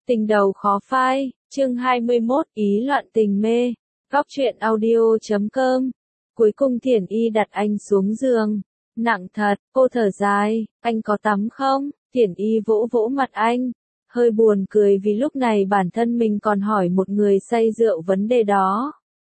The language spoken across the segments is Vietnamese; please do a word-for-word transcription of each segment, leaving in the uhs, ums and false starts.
Tình đầu khó phai, chương hai mươi mốt, ý loạn tình mê. Góc truyện audio chấm com. Cuối cùng Thiển Y đặt anh xuống giường. Nặng thật, cô thở dài, anh có tắm không? Thiển Y vỗ vỗ mặt anh. Hơi buồn cười vì lúc này bản thân mình còn hỏi một người say rượu vấn đề đó.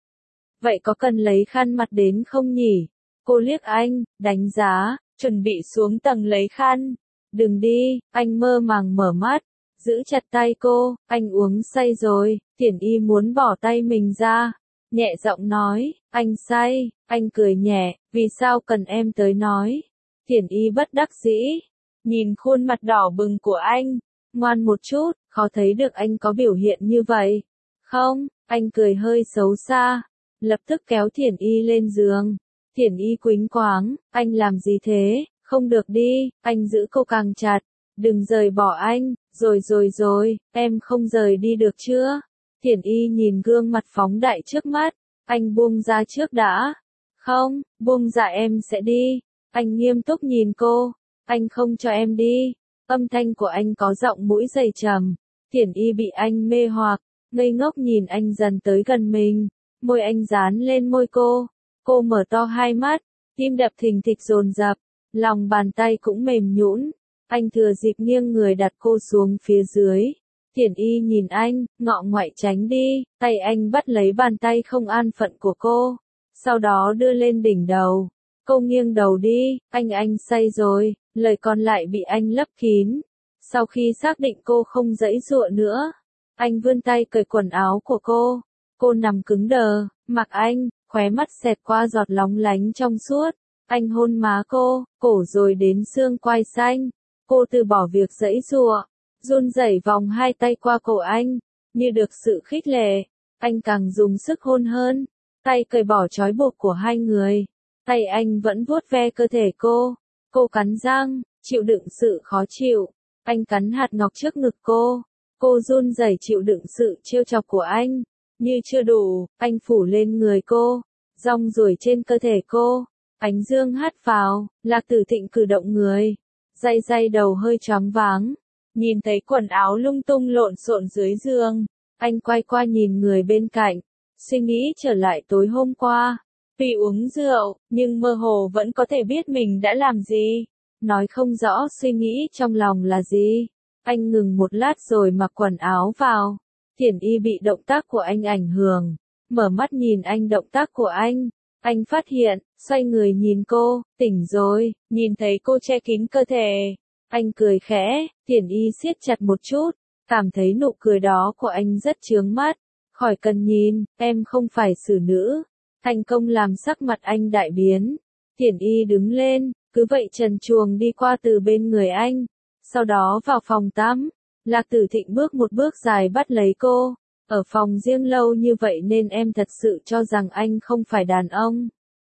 Vậy có cần lấy khăn mặt đến không nhỉ? Cô liếc anh, đánh giá, chuẩn bị xuống tầng lấy khăn. Đừng đi, anh mơ màng mở mắt. Giữ chặt tay cô, anh uống say rồi. Thiển Y muốn bỏ tay mình ra. Nhẹ giọng nói, anh say. Anh cười nhẹ, vì sao cần em tới nói? Thiển Y bất đắc dĩ. Nhìn khuôn mặt đỏ bừng của anh. Ngoan một chút, khó thấy được anh có biểu hiện như vậy. Không, anh cười hơi xấu xa. Lập tức kéo Thiển Y lên giường. Thiển Y quýnh quáng, anh làm gì thế? Không được đi, anh giữ cô càng chặt. Đừng rời bỏ anh, rồi rồi rồi, em không rời đi được chưa? Thiển Y nhìn gương mặt phóng đại trước mắt, anh buông ra trước đã. Không, buông ra em sẽ đi. Anh nghiêm túc nhìn cô, anh không cho em đi. Âm thanh của anh có giọng mũi dày trầm. Thiển Y bị anh mê hoặc, ngây ngốc nhìn anh dần tới gần mình. Môi anh dán lên môi cô. Cô mở to hai mắt, tim đập thình thịch dồn dập, lòng bàn tay cũng mềm nhũn. Anh thừa dịp nghiêng người đặt cô xuống phía dưới. Thiển Y nhìn anh, ngọ ngoại tránh đi, tay anh bắt lấy bàn tay không an phận của cô. Sau đó đưa lên đỉnh đầu. Cô nghiêng đầu đi, anh anh say rồi, lời còn lại bị anh lấp kín. Sau khi xác định cô không giãy giụa nữa, anh vươn tay cởi quần áo của cô. Cô nằm cứng đờ, mặc anh, khóe mắt xẹt qua giọt lóng lánh trong suốt. Anh hôn má cô, cổ rồi đến xương quai xanh. Cô từ bỏ việc giãy giụa, run rẩy vòng hai tay qua cổ anh, như được sự khích lệ. Anh càng dùng sức hôn hơn, tay cởi bỏ trói buộc của hai người. Tay anh vẫn vuốt ve cơ thể cô. Cô cắn răng, chịu đựng sự khó chịu. Anh cắn hạt ngọc trước ngực cô. Cô run rẩy chịu đựng sự trêu chọc của anh. Như chưa đủ, anh phủ lên người cô, rong ruổi trên cơ thể cô. Ánh dương hắt vào, Lạc Tử Thịnh cử động người. Day day đầu hơi choáng váng, nhìn thấy quần áo lung tung lộn xộn dưới giường, anh quay qua nhìn người bên cạnh, suy nghĩ trở lại tối hôm qua. Vì uống rượu, nhưng mơ hồ vẫn có thể biết mình đã làm gì, nói không rõ suy nghĩ trong lòng là gì. Anh ngừng một lát rồi mặc quần áo vào. Thiển Y bị động tác của anh ảnh hưởng, mở mắt nhìn anh động tác của anh. Anh phát hiện, xoay người nhìn cô, tỉnh rồi, nhìn thấy cô che kín cơ thể. Anh cười khẽ, Thiển Y siết chặt một chút, cảm thấy nụ cười đó của anh rất chướng mắt. Khỏi cần nhìn, em không phải xử nữ. Thành công làm sắc mặt anh đại biến. Thiển Y đứng lên, cứ vậy trần truồng đi qua từ bên người anh. Sau đó vào phòng tắm. Lạc Tử Thịnh bước một bước dài bắt lấy cô. Ở phòng riêng lâu như vậy nên em thật sự cho rằng anh không phải đàn ông.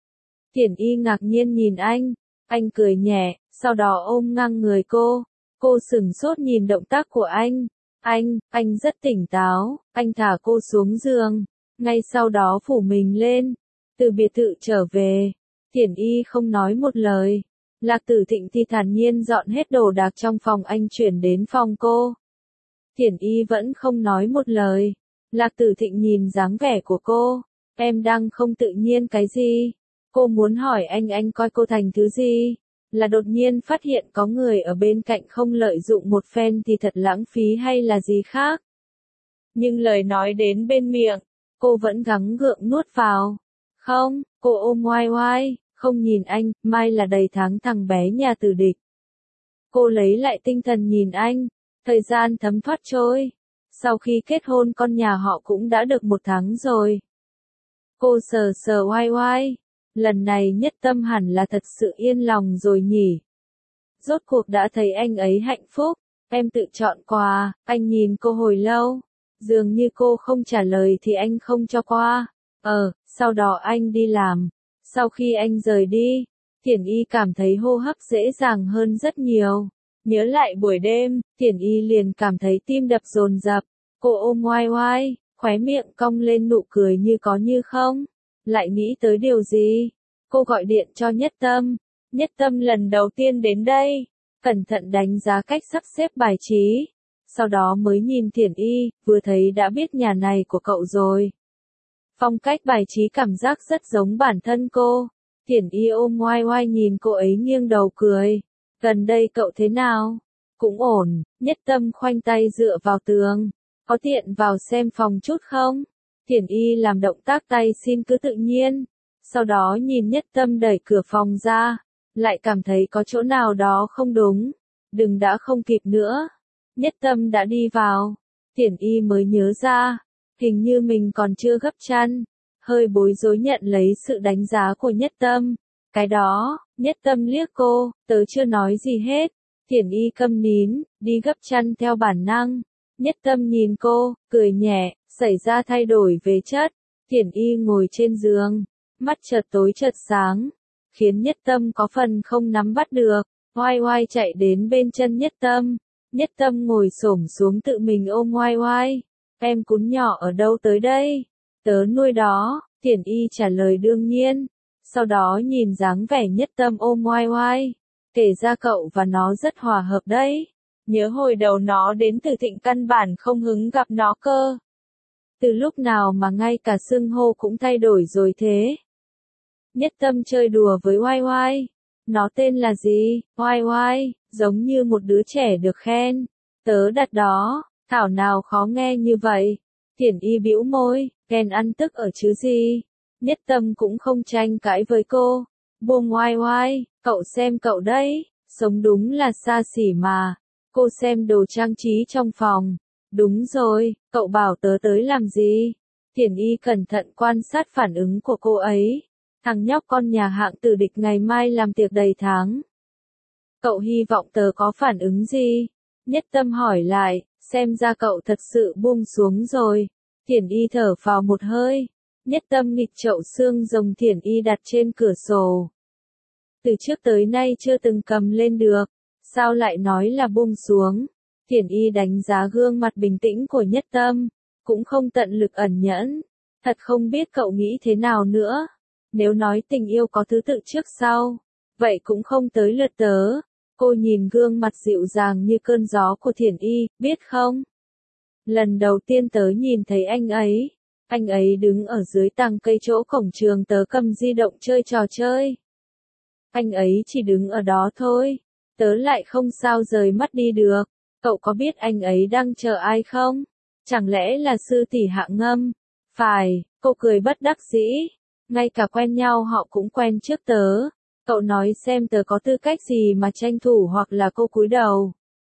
Thiển Y ngạc nhiên nhìn anh. Anh cười nhẹ, sau đó ôm ngang người cô. Cô sửng sốt nhìn động tác của anh. Anh, anh rất tỉnh táo. Anh thả cô xuống giường. Ngay sau đó phủ mình lên. Từ biệt thự trở về. Thiển Y không nói một lời. Lạc Tử Thịnh thì thản nhiên dọn hết đồ đạc trong phòng anh chuyển đến phòng cô. Thiển Y vẫn không nói một lời. Lạc Tử Thịnh nhìn dáng vẻ của cô. Em đang không tự nhiên cái gì? Cô muốn hỏi anh anh coi cô thành thứ gì? Là đột nhiên phát hiện có người ở bên cạnh không lợi dụng một phen thì thật lãng phí hay là gì khác? Nhưng lời nói đến bên miệng, cô vẫn gắng gượng nuốt vào. Không, cô ôm oai oai, không nhìn anh, mai là đầy tháng thằng bé nhà tử địch. Cô lấy lại tinh thần nhìn anh, thời gian thấm thoát trôi. Sau khi kết hôn con nhà họ cũng đã được một tháng rồi. Cô sờ sờ oai oai, lần này Nhất Tâm hẳn là thật sự yên lòng rồi nhỉ. Rốt cuộc đã thấy anh ấy hạnh phúc, em tự chọn quà, anh nhìn cô hồi lâu. Dường như cô không trả lời thì anh không cho qua. Ờ, sau đó anh đi làm. Sau khi anh rời đi, Thiển Y cảm thấy hô hấp dễ dàng hơn rất nhiều. Nhớ lại buổi đêm, Thiển Y liền cảm thấy tim đập dồn dập. Cô ôm oai oai, khóe miệng cong lên nụ cười như có như không. Lại nghĩ tới điều gì? Cô gọi điện cho Nhất Tâm. Nhất Tâm lần đầu tiên đến đây, cẩn thận đánh giá cách sắp xếp bài trí. sau đó mới nhìn Thiển Y, vừa thấy đã biết nhà này của cậu rồi. Phong cách bài trí cảm giác rất giống bản thân cô. Thiển Y ôm oai oai nhìn cô ấy nghiêng đầu cười. Gần đây cậu thế nào? Cũng ổn. Nhất Tâm khoanh tay dựa vào tường. Có tiện vào xem phòng chút không? Thiển Y làm động tác tay xin cứ tự nhiên. Sau đó nhìn Nhất Tâm đẩy cửa phòng ra. Lại cảm thấy có chỗ nào đó không đúng. Đừng đã không kịp nữa. Nhất Tâm đã đi vào. Thiển Y mới nhớ ra. Hình như mình còn chưa gấp chăn. Hơi bối rối nhận lấy sự đánh giá của Nhất Tâm. Cái đó, Nhất Tâm liếc cô, tớ chưa nói gì hết. Thiển Y câm nín, đi gấp chăn theo bản năng. Nhất Tâm nhìn cô, cười nhẹ, xảy ra thay đổi về chất. Thiển Y ngồi trên giường, mắt chợt tối chợt sáng, khiến Nhất Tâm có phần không nắm bắt được. Oai oai chạy đến bên chân Nhất Tâm. Nhất Tâm ngồi xổm xuống tự mình ôm oai oai. Em cún nhỏ ở đâu tới đây? Tớ nuôi đó, Thiển Y trả lời đương nhiên. Sau đó nhìn dáng vẻ Nhất Tâm ôm oai oai. Kể ra cậu và nó rất hòa hợp đấy. Nhớ hồi đầu nó đến từ Thịnh căn bản không hứng gặp nó cơ. Từ lúc nào mà ngay cả xưng hô cũng thay đổi rồi thế? Nhất Tâm chơi đùa với oai oai. Nó tên là gì? Oai oai, giống như một đứa trẻ được khen. Tớ đặt đó, thảo nào khó nghe như vậy. Thiển Y bĩu môi, ghen ăn tức ở chứ gì. Nhất Tâm cũng không tranh cãi với cô. Buông oai oai, cậu xem cậu đấy, sống đúng là xa xỉ mà. Cô xem đồ trang trí trong phòng. Đúng rồi, cậu bảo tớ tới làm gì? Thiển Y cẩn thận quan sát phản ứng của cô ấy. Thằng nhóc con nhà Hạng Tử Địch ngày mai làm tiệc đầy tháng. Cậu hy vọng tớ có phản ứng gì? Nhất Tâm hỏi lại, xem ra cậu thật sự buông xuống rồi. Thiển Y thở phào một hơi. Nhất Tâm nghịch chậu xương rồng Thiển Y đặt trên cửa sổ. Từ trước tới nay chưa từng cầm lên được. Sao lại nói là buông xuống? Thiển Y đánh giá gương mặt bình tĩnh của Nhất Tâm. Cũng không tận lực ẩn nhẫn. Thật không biết cậu nghĩ thế nào nữa. Nếu nói tình yêu có thứ tự trước sau, vậy cũng không tới lượt tớ. Cô nhìn gương mặt dịu dàng như cơn gió của Thiển Y, biết không? Lần đầu tiên tớ nhìn thấy anh ấy, anh ấy đứng ở dưới tàng cây chỗ cổng trường tớ cầm di động chơi trò chơi. Anh ấy chỉ đứng ở đó thôi, tớ lại không sao rời mắt đi được. Cậu có biết anh ấy đang chờ ai không? Chẳng lẽ là sư tỷ Hạng Ngâm? Phải, cô cười bất đắc dĩ. Ngay cả quen nhau họ cũng quen trước tớ. Cậu nói xem tớ có tư cách gì mà tranh thủ hoặc là cô cúi đầu.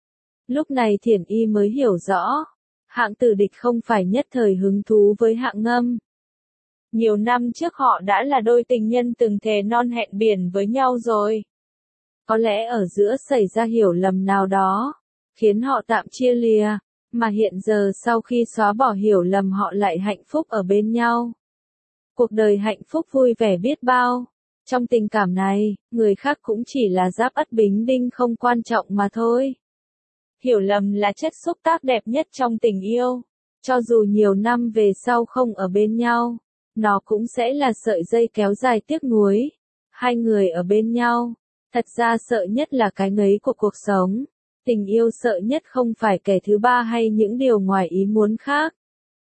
Lúc này Thiển Y mới hiểu rõ. Hạng Tử Địch không phải nhất thời hứng thú với Hạng Ngâm. Nhiều năm trước họ đã là đôi tình nhân từng thề non hẹn biển với nhau rồi. Có lẽ ở giữa xảy ra hiểu lầm nào đó, khiến họ tạm chia lìa, mà hiện giờ sau khi xóa bỏ hiểu lầm họ lại hạnh phúc ở bên nhau. Cuộc đời hạnh phúc vui vẻ biết bao. Trong tình cảm này, người khác cũng chỉ là giáp ất bính đinh không quan trọng mà thôi. Hiểu lầm là chất xúc tác đẹp nhất trong tình yêu. Cho dù nhiều năm về sau không ở bên nhau, nó cũng sẽ là sợi dây kéo dài tiếc nuối. Hai người ở bên nhau, thật ra sợ nhất là cái ngấy của cuộc sống. Tình yêu sợ nhất không phải kẻ thứ ba hay những điều ngoài ý muốn khác,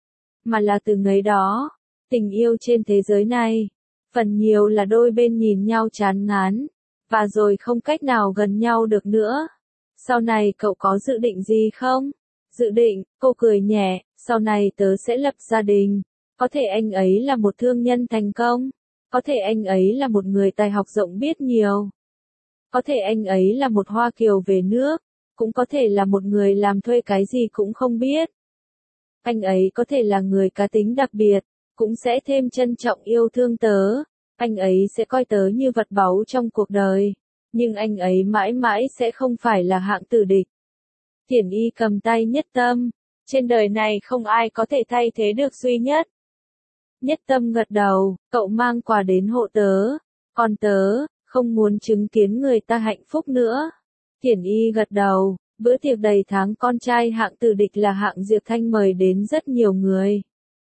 mà là từ ngấy đó. Tình yêu trên thế giới này, phần nhiều là đôi bên nhìn nhau chán ngán, và rồi không cách nào gần nhau được nữa. Sau này cậu có dự định gì không? Dự định, cô cười nhẹ, sau này tớ sẽ lập gia đình. Có thể anh ấy là một thương nhân thành công. Có thể anh ấy là một người tài học rộng biết nhiều. Có thể anh ấy là một hoa kiều về nước. Cũng có thể là một người làm thuê cái gì cũng không biết. Anh ấy có thể là người cá tính đặc biệt, cũng sẽ thêm trân trọng yêu thương tớ. Anh ấy sẽ coi tớ như vật báu trong cuộc đời. Nhưng anh ấy mãi mãi sẽ không phải là Hạng Tử Địch. Thiển Y cầm tay Nhất Tâm. Trên đời này không ai có thể thay thế được duy nhất. Nhất Tâm gật đầu, cậu mang quà đến hộ tớ. Còn tớ, không muốn chứng kiến người ta hạnh phúc nữa. Thiển Y gật đầu, bữa tiệc đầy tháng con trai Hạng Tử Địch là Hạng Diệp Thanh mời đến rất nhiều người.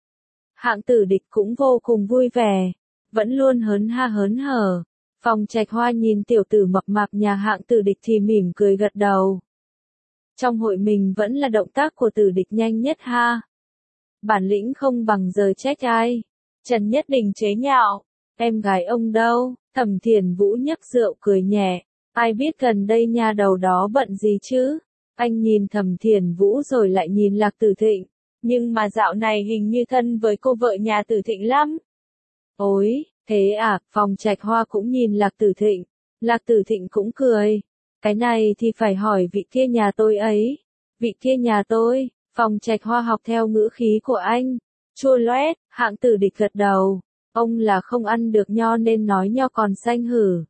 Hạng Tử Địch cũng vô cùng vui vẻ, vẫn luôn hớn ha hớn hở. Phòng Trạch Hoa nhìn tiểu tử mập mạp nhà Hạng Tử Địch thì mỉm cười gật đầu. trong hội mình vẫn là động tác của Tử Địch nhanh nhất ha. Bản lĩnh không bằng giờ trách ai. Trần Nhất Đình chế nhạo, em gái ông đâu? Thẩm Thiền Vũ nhấc rượu cười nhẹ, ai biết gần đây nha đầu đó bận gì chứ? Anh nhìn Thẩm Thiền Vũ rồi lại nhìn Lạc Tử Thịnh, nhưng mà dạo này hình như thân với cô vợ nhà Tử Thịnh lắm. Ôi, thế à, Phòng Trạch Hoa cũng nhìn Lạc Tử Thịnh, Lạc Tử Thịnh cũng cười, cái này thì phải hỏi vị kia nhà tôi ấy. Vị kia nhà tôi, Phòng Trạch Hoa học theo ngữ khí của anh, chua loét, Hạng Tử Địch gật đầu, ông là không ăn được nho nên nói nho còn xanh hử.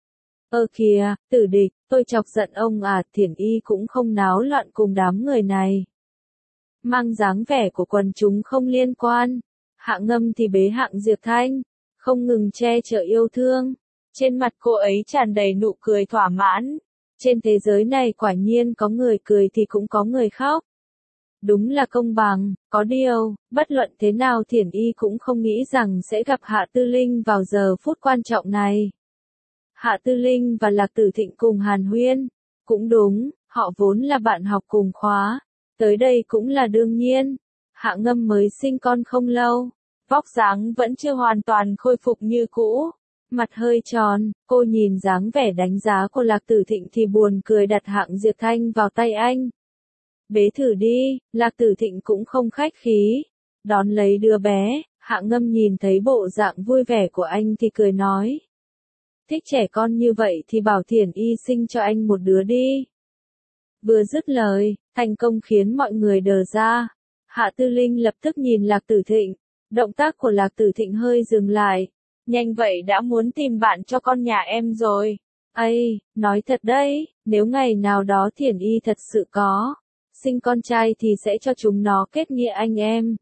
Ơ kìa, Tử Địch, tôi chọc giận ông à, Thiển Y cũng không náo loạn cùng đám người này. Mang dáng vẻ của quần chúng không liên quan, Hạng Ngâm thì bế Hạng Diệp Thanh, không ngừng che chở yêu thương. Trên mặt cô ấy tràn đầy nụ cười thỏa mãn. Trên thế giới này quả nhiên có người cười thì cũng có người khóc. Đúng là công bằng, có điều, bất luận thế nào Thiển Y cũng không nghĩ rằng sẽ gặp Hạ Tư Linh vào giờ phút quan trọng này. Hạ Tư Linh và Lạc Tử Thịnh cùng hàn huyên, cũng đúng, họ vốn là bạn học cùng khóa, tới đây cũng là đương nhiên. Hạ Ngâm mới sinh con không lâu, vóc dáng vẫn chưa hoàn toàn khôi phục như cũ, mặt hơi tròn, cô nhìn dáng vẻ đánh giá của Lạc Tử Thịnh thì buồn cười đặt Hạng Diệp Thanh vào tay anh. Bế thử đi, Lạc Tử Thịnh cũng không khách khí, đón lấy đứa bé. Hạ Ngâm nhìn thấy bộ dạng vui vẻ của anh thì cười nói. Thích trẻ con như vậy thì bảo Thiển Y sinh cho anh một đứa đi. Vừa dứt lời, thành công khiến mọi người đờ ra. Hạ Tư Linh lập tức nhìn Lạc Tử Thịnh, động tác của Lạc Tử Thịnh hơi dừng lại. Nhanh vậy đã muốn tìm bạn cho con nhà em rồi. Ây, nói thật đấy, nếu ngày nào đó Thiển Y thật sự có sinh con trai thì sẽ cho chúng nó kết nghĩa anh em.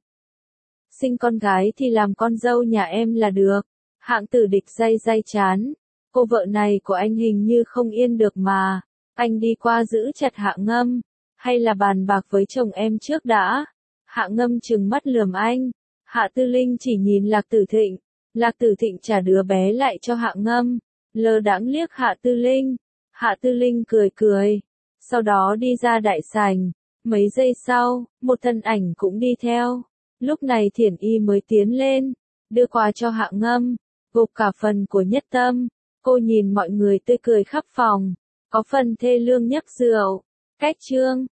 Sinh con gái thì làm con dâu nhà em là được. Hạng Tử Địch day day chán. Cô vợ này của anh hình như không yên được mà. Anh đi qua giữ chặt Hạng Ngâm. Hay là bàn bạc với chồng em trước đã. Hạng Ngâm trừng mắt lườm anh. Hạ Tư Linh chỉ nhìn Lạc Tử Thịnh. Lạc Tử Thịnh trả đứa bé lại cho Hạng Ngâm. Lơ đãng liếc Hạ Tư Linh. Hạ Tư Linh cười cười. Sau đó đi ra đại sảnh. Mấy giây sau, một thân ảnh cũng đi theo. Lúc này Thiển Y mới tiến lên, đưa quà cho Hạng Ngâm, gộp cả phần của Nhất Tâm. Cô nhìn mọi người tươi cười khắp phòng, có phần thê lương nhấp rượu. Cách chương